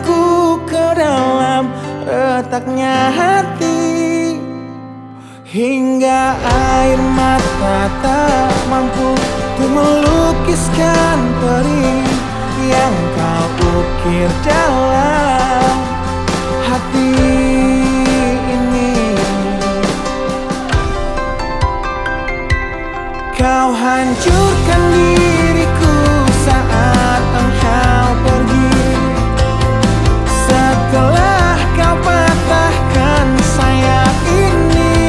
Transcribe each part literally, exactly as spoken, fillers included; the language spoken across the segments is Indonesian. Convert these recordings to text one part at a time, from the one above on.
rinduku ke dalam retaknya hati, hingga air mata tak mampu untuk melukiskan perih yang kau ukir dalam hati ini. Kau hancurkan diriku saat engkau pergi, setelah kau patahkan sayap ini,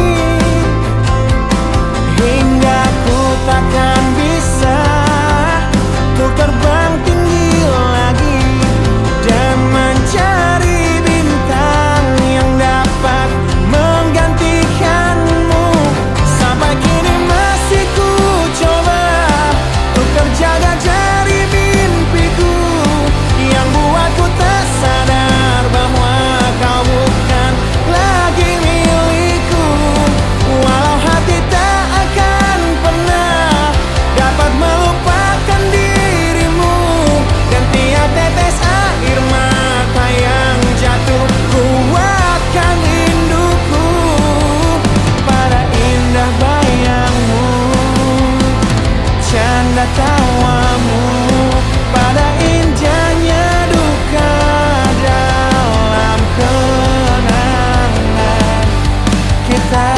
hingga ku takkan bisa untuk terbang tinggi lagi dan mencari bintang yang dapat menggantikanmu. Sampai kini masih ku coba untuk terjaga dari mimpiku yang buatku tak sadar bahwa kau bukan lagi milikku. Walau hati tak akan pernah dapat melupakan dirimu, dan tiap tetes air mata yang jatuh kuatkan rinduku pada indah bayangmu, canda tawamu, pada indahnya duka dalam kenangan kita.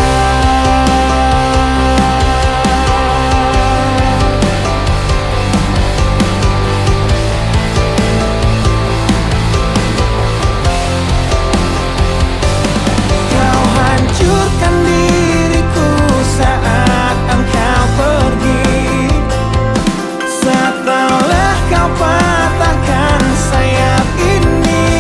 Kau hancurkan diriku saat engkau pergi, setelah kau patahkan sayap ini,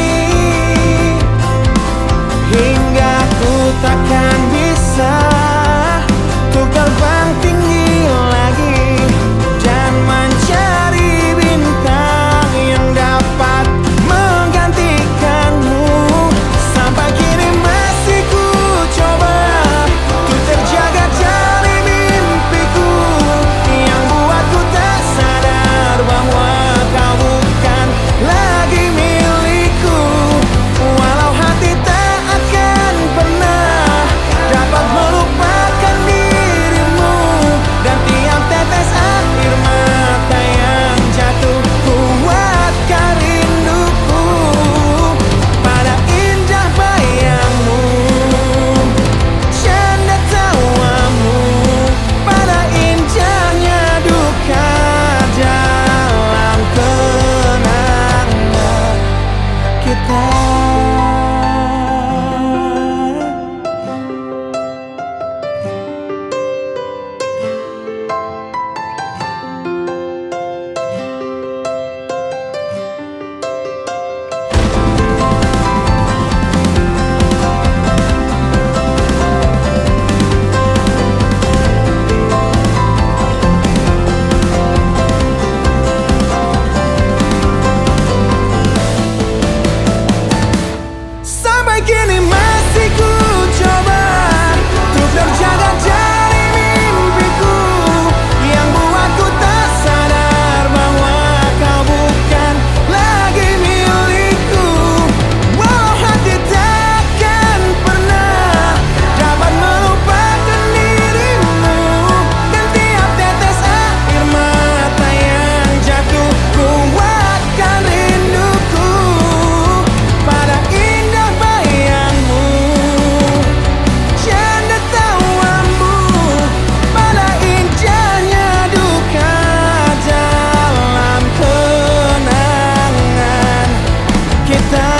hingga ku takkan bisa untuk terbang tinggi lagi dan mencari bintang yang dapat menggantikanmu. Sampai kini masih ku coba untuk terjaga dari mimpiku yang buatku tak sadar bahwa kau bukan lagi milikku. Walau hati tak akan pernah dapat melupakan dirimu, dan tiap tetes air mata yang jatuh kuatkan rinduku pada indah bayangmu, canda tawamu, pada indahnya duka dalam kenangan kita. Sampai kini masih ku coba untuk terjaga dari mimpiku yang buatku tak sadar bahwa kau bukan lagi milikku. Walau hati takkan pernah dapat melupakan dirimu, dan tiap tetes air mata yang jatuh kuatkan rinduku pada indah bayangmu, canda tawamu, pada indahnya duka dalam kenangan kita.